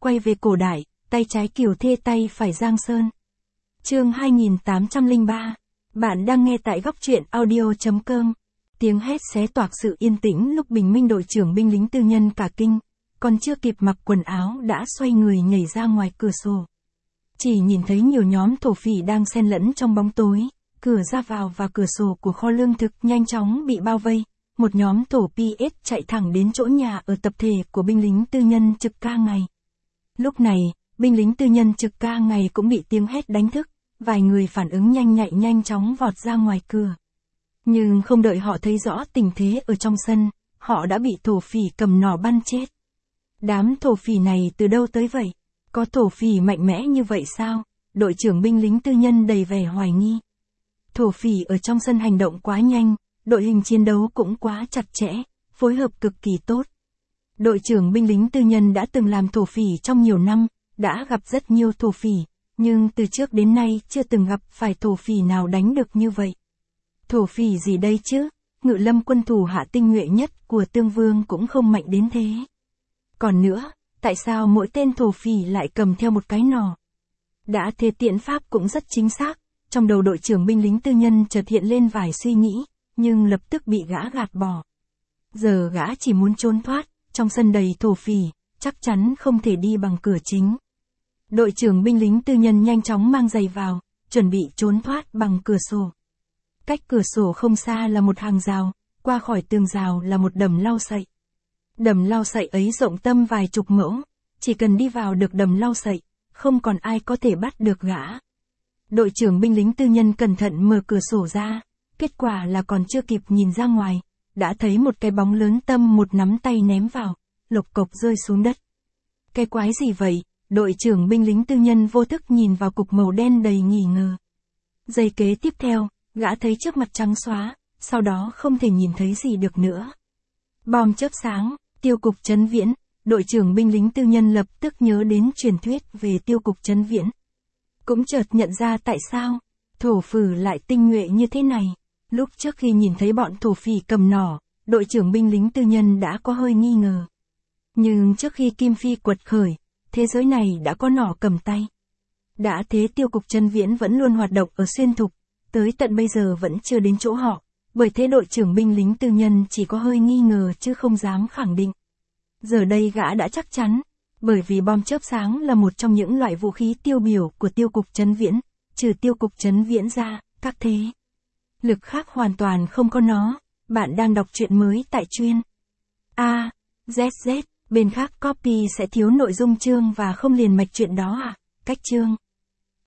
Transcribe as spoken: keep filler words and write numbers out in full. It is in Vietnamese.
quay về cổ đại, tay trái Kiều Thê tay phải Giang Sơn. Chương hai nghìn tám trăm lẻ ba. Bạn đang nghe tại góc truyện audio chấm com. Tiếng hét xé toạc sự yên tĩnh lúc bình minh đội trưởng binh lính tư nhân cả kinh, còn chưa kịp mặc quần áo đã xoay người nhảy ra ngoài cửa sổ. Chỉ nhìn thấy nhiều nhóm thổ phỉ đang xen lẫn trong bóng tối, cửa ra vào và cửa sổ của kho lương thực nhanh chóng bị bao vây. Một nhóm thổ pê ét chạy thẳng đến chỗ nhà ở tập thể của binh lính tư nhân trực ca ngày. Lúc này, binh lính tư nhân trực ca ngày cũng bị tiếng hét đánh thức, vài người phản ứng nhanh nhạy nhanh chóng vọt ra ngoài cửa. Nhưng không đợi họ thấy rõ tình thế ở trong sân, họ đã bị thổ phỉ cầm nỏ bắn chết. Đám thổ phỉ này từ đâu tới vậy? Có thổ phỉ mạnh mẽ như vậy sao? Đội trưởng binh lính tư nhân đầy vẻ hoài nghi. Thổ phỉ ở trong sân hành động quá nhanh, đội hình chiến đấu cũng quá chặt chẽ, phối hợp cực kỳ tốt. Đội trưởng binh lính tư nhân đã từng làm thổ phỉ trong nhiều năm, đã gặp rất nhiều thổ phỉ, nhưng từ trước đến nay chưa từng gặp phải thổ phỉ nào đánh được như vậy. Thổ phỉ gì đây chứ? Ngự lâm quân thủ hạ tinh nhuệ nhất của Tương Vương cũng không mạnh đến thế. Còn nữa, tại sao mỗi tên thổ phỉ lại cầm theo một cái nỏ? Đã thế tiện pháp cũng rất chính xác, trong đầu đội trưởng binh lính tư nhân chợt hiện lên vài suy nghĩ, nhưng lập tức bị gã gạt bỏ. Giờ gã chỉ muốn trốn thoát, trong sân đầy thổ phỉ, chắc chắn không thể đi bằng cửa chính. Đội trưởng binh lính tư nhân nhanh chóng mang giày vào, chuẩn bị trốn thoát bằng cửa sổ. Cách cửa sổ không xa là một hàng rào, qua khỏi tường rào là một đầm lau sậy. Đầm lau sậy ấy rộng tầm vài chục mẫu, chỉ cần đi vào được đầm lau sậy, không còn ai có thể bắt được gã. Đội trưởng binh lính tư nhân cẩn thận mở cửa sổ ra, kết quả là còn chưa kịp nhìn ra ngoài, đã thấy một cái bóng lớn tầm một nắm tay ném vào, lộc cộc rơi xuống đất. Cái quái gì vậy? Đội trưởng binh lính tư nhân vô thức nhìn vào cục màu đen đầy nghi ngờ. Giây kế tiếp theo, gã thấy trước mặt trắng xóa, sau đó không thể nhìn thấy gì được nữa. Bom chớp sáng, tiêu cục Trấn Viễn. Đội trưởng binh lính tư nhân lập tức nhớ đến truyền thuyết về tiêu cục Trấn Viễn. Cũng chợt nhận ra tại sao thổ phỉ lại tinh nhuệ như thế này. Lúc trước khi nhìn thấy bọn thổ phỉ cầm nỏ, đội trưởng binh lính tư nhân đã có hơi nghi ngờ. Nhưng trước khi Kim Phi quật khởi, thế giới này đã có nỏ cầm tay. Đã thế tiêu cục Trấn Viễn vẫn luôn hoạt động ở xuyên thục, tới tận bây giờ vẫn chưa đến chỗ họ, bởi thế đội trưởng binh lính tư nhân chỉ có hơi nghi ngờ chứ không dám khẳng định. Giờ đây gã đã chắc chắn, bởi vì bom chớp sáng là một trong những loại vũ khí tiêu biểu của tiêu cục Trấn Viễn, trừ tiêu cục Trấn Viễn ra, các thế lực khác hoàn toàn không có nó. Bạn đang đọc truyện mới tại chuyên A, Z Z, bên khác copy sẽ thiếu nội dung chương và không liền mạch truyện đó à? Cách chương